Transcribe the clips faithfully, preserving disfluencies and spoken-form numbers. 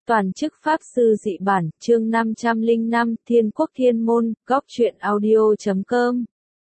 Toàn chức Pháp Sư Dị Bản, chương năm trăm lẻ năm, Thiên Quốc Thiên Môn, góc truyện audio chấm com.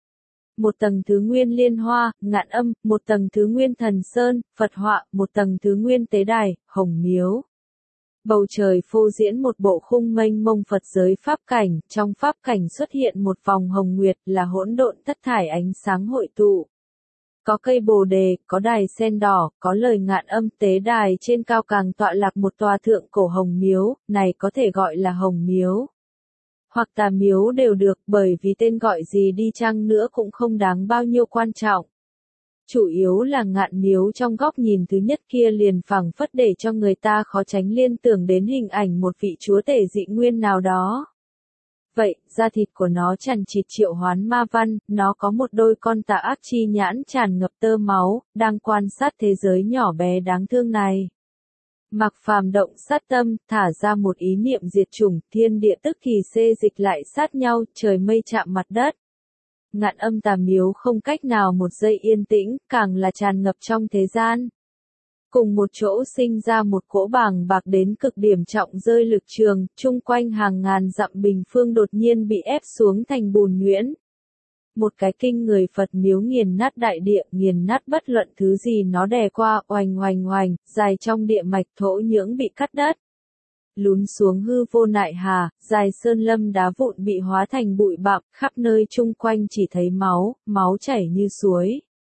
Một tầng thứ nguyên liên hoa, ngạn âm, một tầng thứ nguyên thần sơn, Phật họa, một tầng thứ nguyên tế đài, hồng miếu. Bầu trời phô diễn một bộ khung mênh mông Phật giới pháp cảnh, trong pháp cảnh xuất hiện một vòng hồng nguyệt là hỗn độn thất thải ánh sáng hội tụ. Có cây bồ đề, có đài sen đỏ, có lời ngạn âm tế đài trên cao càng tọa lạc một tòa thượng cổ hồng miếu, này có thể gọi là hồng miếu. Hoặc tà miếu đều được, bởi vì tên gọi gì đi chăng nữa cũng không đáng bao nhiêu quan trọng. Chủ yếu là ngạn miếu trong góc nhìn thứ nhất kia liền phảng phất để cho người ta khó tránh liên tưởng đến hình ảnh một vị chúa tể dị nguyên nào đó. Vậy, da thịt của nó chằng chịt triệu hoán ma văn, nó có một đôi con tà ác chi nhãn tràn ngập tơ máu, đang quan sát thế giới nhỏ bé đáng thương này. Mạc Phàm động sát tâm, thả ra một ý niệm diệt chủng, thiên địa tức thì xê dịch lại sát nhau, trời mây chạm mặt đất. Ngạn âm tà miếu không cách nào một giây yên tĩnh, càng là tràn ngập trong thế gian. Cùng một chỗ sinh ra một cỗ bàng bạc đến cực điểm trọng rơi lực trường, chung quanh hàng ngàn dặm bình phương đột nhiên bị ép xuống thành bùn nhuyễn. Một cái kinh người Phật miếu nghiền nát đại địa, nghiền nát bất luận thứ gì nó đè qua, oành oành oành, dài trong địa mạch thổ nhưỡng bị cắt đất. Lún xuống hư vô nại hà, dài sơn lâm đá vụn bị hóa thành bụi bặm, khắp nơi chung quanh chỉ thấy máu, máu chảy như suối.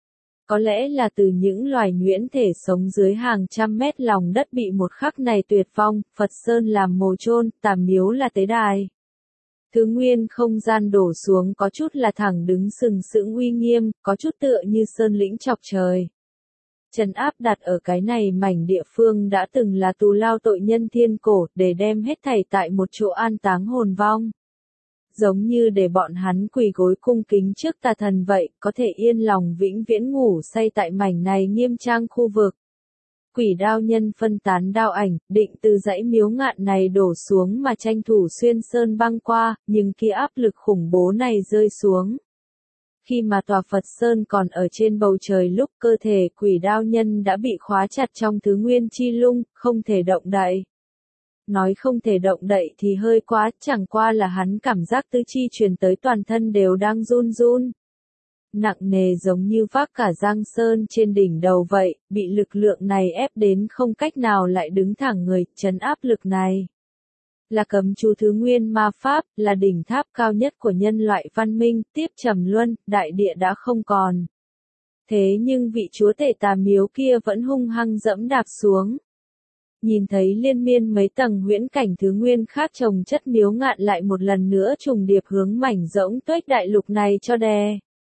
Có lẽ là từ những loài nhuyễn thể sống dưới hàng trăm mét lòng đất bị một khắc này tuyệt vong, Phật Sơn làm mồ chôn, tà miếu là tế đài. Thứ nguyên không gian đổ xuống có chút là thẳng đứng sừng sững uy nghiêm, có chút tựa như sơn lĩnh chọc trời. Trấn áp đặt ở cái này mảnh địa phương đã từng là tù lao tội nhân thiên cổ, để đem hết thảy tại một chỗ an táng hồn vong. Giống như để bọn hắn quỳ gối cung kính trước tà thần vậy, có thể yên lòng vĩnh viễn ngủ say tại mảnh này nghiêm trang khu vực. Quỷ đao nhân phân tán đao ảnh, định từ dãy miếu ngạn này đổ xuống mà tranh thủ xuyên sơn băng qua, nhưng khi áp lực khủng bố này rơi xuống. Khi mà tòa Phật Sơn còn ở trên bầu trời lúc cơ thể quỷ đao nhân đã bị khóa chặt trong thứ nguyên chi lung, không thể động đậy. Nói không thể động đậy thì hơi quá, chẳng qua là hắn cảm giác tứ chi truyền tới toàn thân đều đang run run. Nặng nề giống như vác cả Giang Sơn trên đỉnh đầu vậy, bị lực lượng này ép đến không cách nào lại đứng thẳng người, trấn áp lực này. Là cấm chú thứ nguyên ma pháp, là đỉnh tháp cao nhất của nhân loại văn minh, tiếp trầm luân, đại địa đã không còn. Thế nhưng vị chúa tể tà miếu kia vẫn hung hăng dẫm đạp xuống. Nhìn thấy liên miên mấy tầng huyễn cảnh thứ nguyên khác trồng chất miếu ngạn lại một lần nữa trùng điệp hướng mảnh rỗng tuếch đại lục này cho đè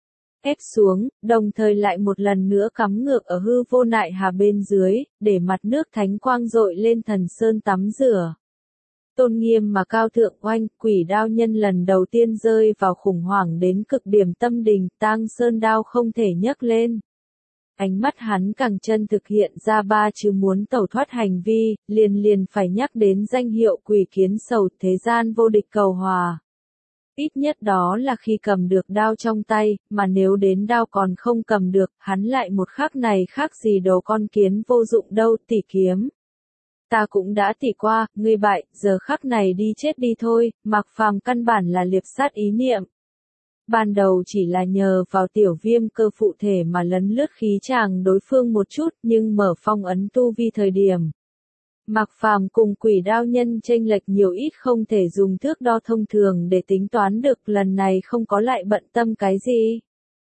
ép xuống, đồng thời lại một lần nữa cắm ngược ở hư vô nại hà bên dưới, để mặt nước thánh quang dội lên thần sơn tắm rửa. Tôn nghiêm mà cao thượng oanh, quỷ đao nhân lần đầu tiên rơi vào khủng hoảng đến cực điểm tâm đình, tang sơn đao không thể nhấc lên. Ánh mắt hắn càng chân thực hiện ra ba chữ muốn tẩu thoát hành vi, liền liền phải nhắc đến danh hiệu quỷ kiến sầu thế gian vô địch cầu hòa. Ít nhất đó là khi cầm được đao trong tay, mà nếu đến đao còn không cầm được, hắn lại một khắc này khác gì đầu con kiến vô dụng đâu, tỉ kiếm. Ta cũng đã tỉ qua, ngươi bại, giờ khắc này đi chết đi thôi, Mạc Phàm căn bản là liệp sát ý niệm. Ban đầu chỉ là nhờ vào tiểu viêm cơ phụ thể mà lấn lướt khí tràng đối phương một chút, nhưng mở phong ấn tu vi thời điểm. Mạc Phàm cùng quỷ đao nhân chênh lệch nhiều ít không thể dùng thước đo thông thường để tính toán được, lần này không có lại bận tâm cái gì.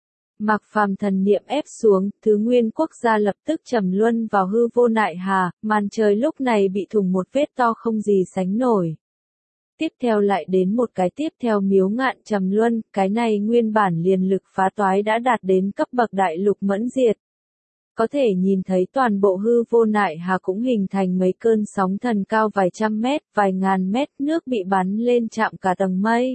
Mạc Phàm thần niệm ép xuống, thứ nguyên quốc gia lập tức trầm luân vào hư vô nại hà, màn trời lúc này bị thủng một vết to không gì sánh nổi. Tiếp theo lại đến một cái tiếp theo miếu ngạn trầm luân, cái này nguyên bản liền lực phá toái đã đạt đến cấp bậc đại lục mẫn diệt. Có thể nhìn thấy toàn bộ hư vô nại hà cũng hình thành mấy cơn sóng thần cao vài trăm mét, vài ngàn mét, nước bị bắn lên chạm cả tầng mây.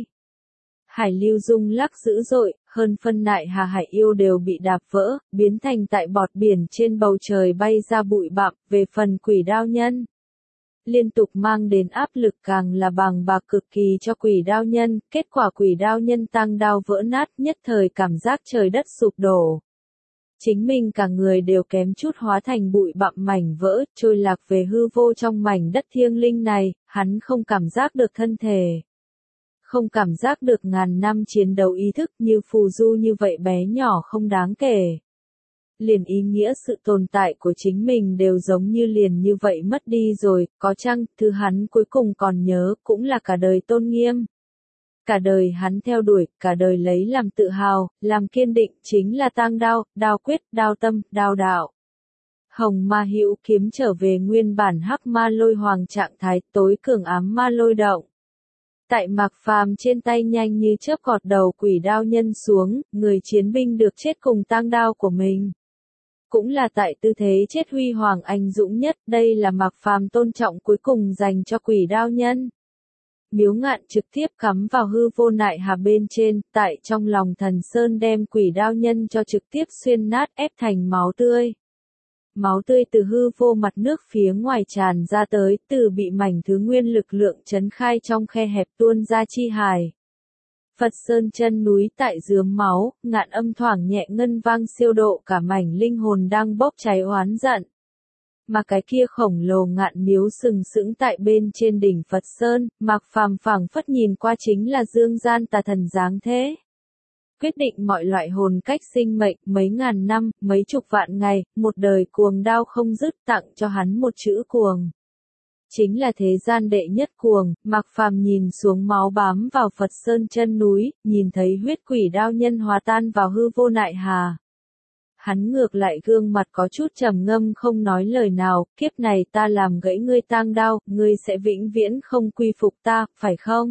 Hải lưu rung lắc dữ dội, hơn phân nại hà hải yêu đều bị đạp vỡ, biến thành tại bọt biển trên bầu trời bay ra bụi bặm, về phần quỷ đao nhân. Liên tục mang đến áp lực càng là bàng bạc cực kỳ cho quỷ đao nhân, kết quả quỷ đao nhân tăng đao vỡ nát nhất thời cảm giác trời đất sụp đổ. Chính mình cả người đều kém chút hóa thành bụi bặm mảnh vỡ, trôi lạc về hư vô trong mảnh đất thiêng linh này, hắn không cảm giác được thân thể. Không cảm giác được ngàn năm chiến đấu ý thức như phù du như vậy bé nhỏ không đáng kể. Liền ý nghĩa sự tồn tại của chính mình đều giống như liền như vậy mất đi rồi, có chăng, thứ hắn cuối cùng còn nhớ cũng là cả đời tôn nghiêm. Cả đời hắn theo đuổi, cả đời lấy làm tự hào, làm kiên định chính là tang đao, đao quyết, đao tâm, đao đạo. Hồng ma hữu kiếm trở về nguyên bản hắc ma lôi hoàng trạng thái tối cường ám ma lôi động. Tại Mạc Phàm trên tay nhanh như chớp gọt đầu quỷ đao nhân xuống, người chiến binh được chết cùng tang đao của mình. Cũng là tại tư thế chết huy hoàng anh dũng nhất, đây là Mạc Phàm tôn trọng cuối cùng dành cho quỷ đao nhân. Miếu ngạn trực tiếp cắm vào hư vô nại hà bên trên, tại trong lòng thần sơn đem quỷ đao nhân cho trực tiếp xuyên nát ép thành máu tươi. Máu tươi từ hư vô mặt nước phía ngoài tràn ra tới, từ bị mảnh thứ nguyên lực lượng chấn khai trong khe hẹp tuôn ra chi hài. Phật Sơn chân núi tại dướm máu, ngạn âm thoảng nhẹ ngân vang siêu độ cả mảnh linh hồn đang bốc cháy oán giận. Mà cái kia khổng lồ ngạn miếu sừng sững tại bên trên đỉnh Phật Sơn, Mạc Phàm phảng phất nhìn qua chính là dương gian tà thần dáng thế. Quyết định mọi loại hồn cách sinh mệnh, mấy ngàn năm, mấy chục vạn ngày, một đời cuồng đao không dứt tặng cho hắn một chữ cuồng. Chính là thế gian đệ nhất cuồng, Mạc Phàm nhìn xuống máu bám vào Phật Sơn chân núi, nhìn thấy huyết quỷ đao nhân hòa tan vào hư vô nại hà. Hắn ngược lại gương mặt có chút trầm ngâm không nói lời nào, kiếp này ta làm gãy ngươi tang đao, ngươi sẽ vĩnh viễn không quy phục ta, phải không?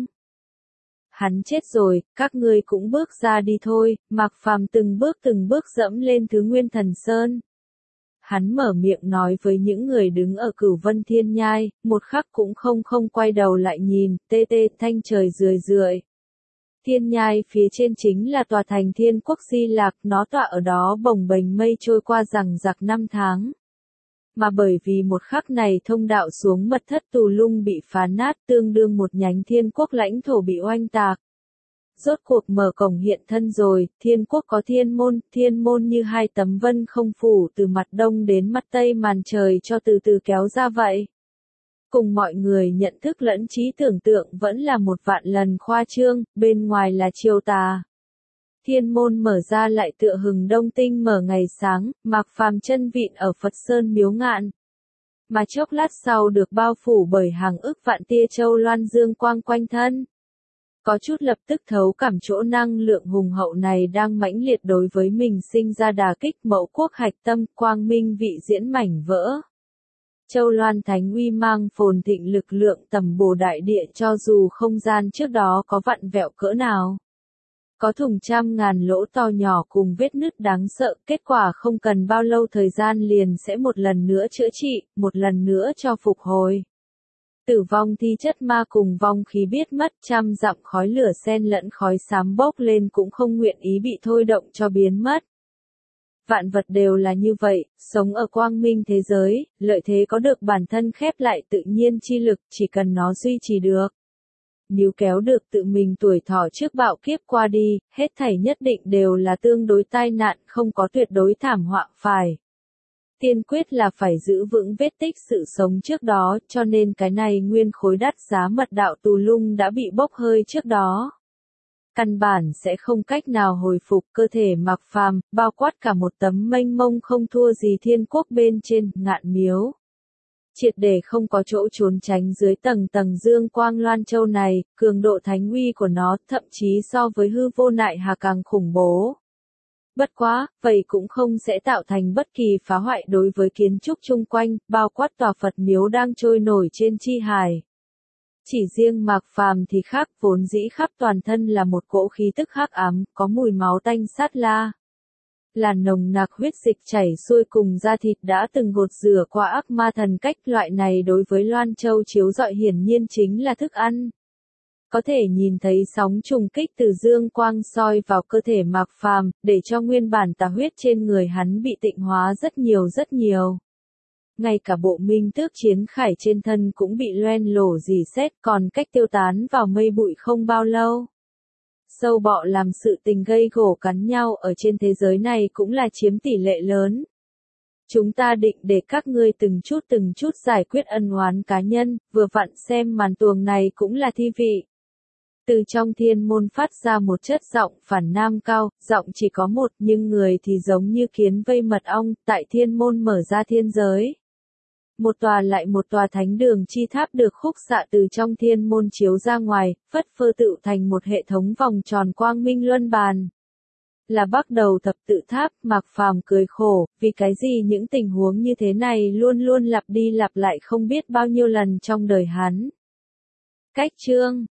Hắn chết rồi, các ngươi cũng bước ra đi thôi, Mạc Phàm từng bước từng bước dẫm lên thứ nguyên thần sơn. Hắn mở miệng nói với những người đứng ở Cửu Vân Thiên Nhai, một khắc cũng không không quay đầu lại nhìn, tê tê thanh trời rười rượi. Thiên Nhai phía trên chính là tòa thành Thiên Quốc Di Lạc, nó tọa ở đó bồng bềnh mây trôi qua rằng giặc năm tháng. Mà bởi vì một khắc này thông đạo xuống mật thất tù lung bị phá nát tương đương một nhánh Thiên Quốc lãnh thổ bị oanh tạc. Rốt cuộc mở cổng hiện thân rồi, Thiên Quốc có thiên môn, thiên môn như hai tấm vân không phủ từ mặt đông đến mặt tây màn trời cho từ từ kéo ra vậy. Cùng mọi người nhận thức lẫn trí tưởng tượng vẫn là một vạn lần khoa trương, bên ngoài là chiêu tà. Thiên môn mở ra lại tựa hừng đông tinh mở ngày sáng, Mạc Phàm chân vịn ở Phật Sơn miếu ngạn. Mà chốc lát sau được bao phủ bởi hàng ức vạn tia châu loan dương quang quanh thân. Có chút lập tức thấu cảm chỗ năng lượng hùng hậu này đang mãnh liệt đối với mình sinh ra đà kích mẫu quốc hạch tâm quang minh vị diễn mảnh vỡ. Châu Loan Thánh uy mang phồn thịnh lực lượng tầm bổ đại địa cho dù không gian trước đó có vặn vẹo cỡ nào. Có thùng trăm ngàn lỗ to nhỏ cùng vết nứt đáng sợ, kết quả không cần bao lâu thời gian liền sẽ một lần nữa chữa trị, một lần nữa cho phục hồi. Tử vong thi chất ma cùng vong khí biết mất trăm dặm khói lửa xen lẫn khói xám bốc lên cũng không nguyện ý bị thôi động cho biến mất. Vạn vật đều là như vậy, sống ở quang minh thế giới, lợi thế có được bản thân khép lại tự nhiên chi lực, chỉ cần nó duy trì được. Níu kéo được tự mình tuổi thọ trước bạo kiếp qua đi, hết thảy nhất định đều là tương đối tai nạn, không có tuyệt đối thảm họa phải. Tiên quyết là phải giữ vững vết tích sự sống trước đó, cho nên cái này nguyên khối đắt giá mật đạo tù lung đã bị bốc hơi trước đó. Căn bản sẽ không cách nào hồi phục cơ thể Mạc Phàm, bao quát cả một tấm mênh mông không thua gì Thiên Quốc bên trên, ngạn miếu. Triệt để không có chỗ trốn tránh dưới tầng tầng dương quang loan châu này, cường độ thánh uy của nó thậm chí so với hư vô nại hà càng khủng bố. Bất quá, vậy cũng không sẽ tạo thành bất kỳ phá hoại đối với kiến trúc chung quanh, bao quát tòa Phật miếu đang trôi nổi trên chi hải. Chỉ riêng Mạc Phàm thì khác, vốn dĩ khắp toàn thân là một cỗ khí tức hắc ám, có mùi máu tanh sát la. Là nồng nặc huyết dịch chảy xuôi cùng da thịt đã từng gột rửa qua ác ma thần cách, loại này đối với Loan Châu chiếu rọi hiển nhiên chính là thức ăn. Có thể nhìn thấy sóng trùng kích từ dương quang soi vào cơ thể Mạc Phàm, để cho nguyên bản tà huyết trên người hắn bị tịnh hóa rất nhiều rất nhiều. Ngay cả bộ minh tước chiến khải trên thân cũng bị loen lổ rỉ sét, còn cách tiêu tán vào mây bụi không bao lâu. Sâu bọ làm sự tình gây gổ cắn nhau ở trên thế giới này cũng là chiếm tỷ lệ lớn. Chúng ta định để các ngươi từng chút từng chút giải quyết ân oán cá nhân, vừa vặn xem màn tuồng này cũng là thi vị. Từ trong thiên môn phát ra một chất giọng phản nam cao, giọng chỉ có một nhưng người thì giống như kiến vây mật ong, tại thiên môn mở ra thiên giới. Một tòa lại một tòa thánh đường chi tháp được khúc xạ từ trong thiên môn chiếu ra ngoài, phất phơ tự thành một hệ thống vòng tròn quang minh luân bàn. Là bắt đầu thập tự tháp, Mạc Phàm cười khổ, vì cái gì những tình huống như thế này luôn luôn lặp đi lặp lại không biết bao nhiêu lần trong đời hắn. Cách chương